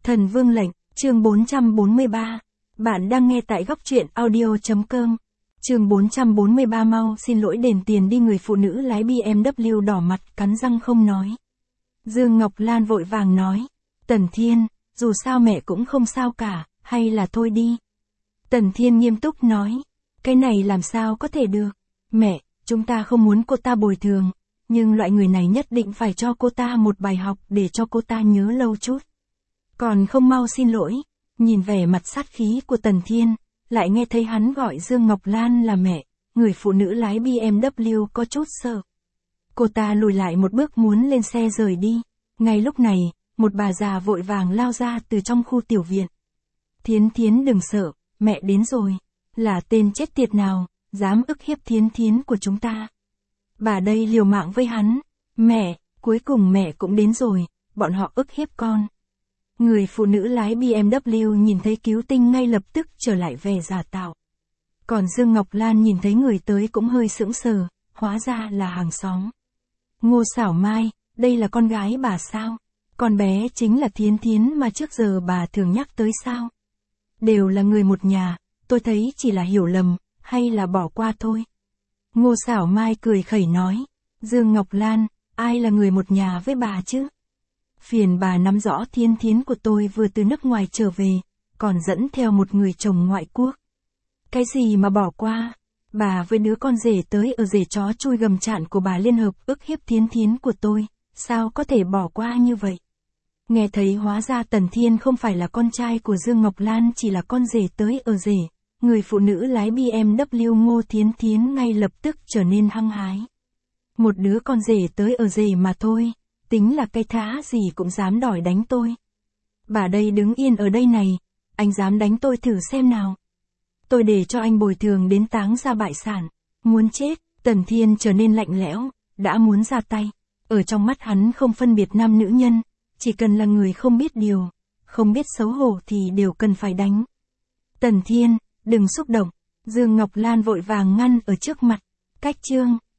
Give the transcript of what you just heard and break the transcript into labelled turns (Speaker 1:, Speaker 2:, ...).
Speaker 1: Thần Vương lệnh, chương 443. Bạn đang nghe tại góc truyện audio.com. Chương 443 mau xin lỗi đền tiền đi. Người phụ nữ lái BMW đỏ mặt cắn răng không nói. Dương Ngọc Lan vội vàng nói. Tần Thiên, dù sao mẹ cũng không sao cả, hay là thôi đi. Tần Thiên nghiêm túc nói. Cái này làm sao có thể được. Mẹ, chúng ta không muốn cô ta bồi thường, nhưng loại người này nhất định phải cho cô ta một bài học để cho cô ta nhớ lâu chút. Còn không mau xin lỗi. Nhìn vẻ mặt sát khí của Tần Thiên, lại nghe thấy hắn gọi Dương Ngọc Lan là mẹ, người phụ nữ lái BMW có chút sợ. Cô ta lùi lại một bước muốn lên xe rời đi. Ngay lúc này, một bà già vội vàng lao ra từ trong khu tiểu viện. Thiến Thiến đừng sợ, mẹ đến rồi. Là tên chết tiệt nào, dám ức hiếp Thiến Thiến của chúng ta. Bà đây liều mạng với hắn. Mẹ, cuối cùng mẹ cũng đến rồi, bọn họ ức hiếp con. Người phụ nữ lái BMW nhìn thấy cứu tinh ngay lập tức trở lại vẻ giả tạo. Còn Dương Ngọc Lan nhìn thấy người tới cũng hơi sững sờ, hóa ra là hàng xóm. Ngô Xảo Mai, đây là con gái bà sao? Con bé chính là Thiến Thiến mà trước giờ bà thường nhắc tới sao? Đều là người một nhà, tôi thấy chỉ là hiểu lầm, hay là bỏ qua thôi. Ngô Xảo Mai cười khẩy nói. Dương Ngọc Lan, ai là người một nhà với bà chứ? Phiền bà nắm rõ Thiến Thiến của tôi vừa từ nước ngoài trở về, còn dẫn theo một người chồng ngoại quốc. Cái gì mà bỏ qua? Bà với đứa con rể tới ở rể chó chui gầm chạn của bà liên hợp ức hiếp Thiến Thiến của tôi, sao có thể bỏ qua như vậy? Nghe thấy hóa ra Tần Thiên không phải là con trai của Dương Ngọc Lan, chỉ là con rể tới ở rể. Người phụ nữ lái BMW Ngô Thiến Thiến ngay lập tức trở nên hăng hái. Một đứa con rể tới ở rể mà thôi, tính là cái thá gì cũng dám đòi đánh tôi. Bà đây đứng yên ở đây này, anh dám đánh tôi thử xem nào. Tôi để cho anh bồi thường đến táng ra bại sản. Muốn chết. Tần Thiên trở nên lạnh lẽo, đã muốn ra tay. Ở trong mắt hắn không phân biệt nam nữ nhân, chỉ cần là người không biết điều, không biết xấu hổ thì đều cần phải đánh. Tần Thiên, đừng xúc động. Dương Ngọc Lan vội vàng ngăn ở trước mặt. Cách chương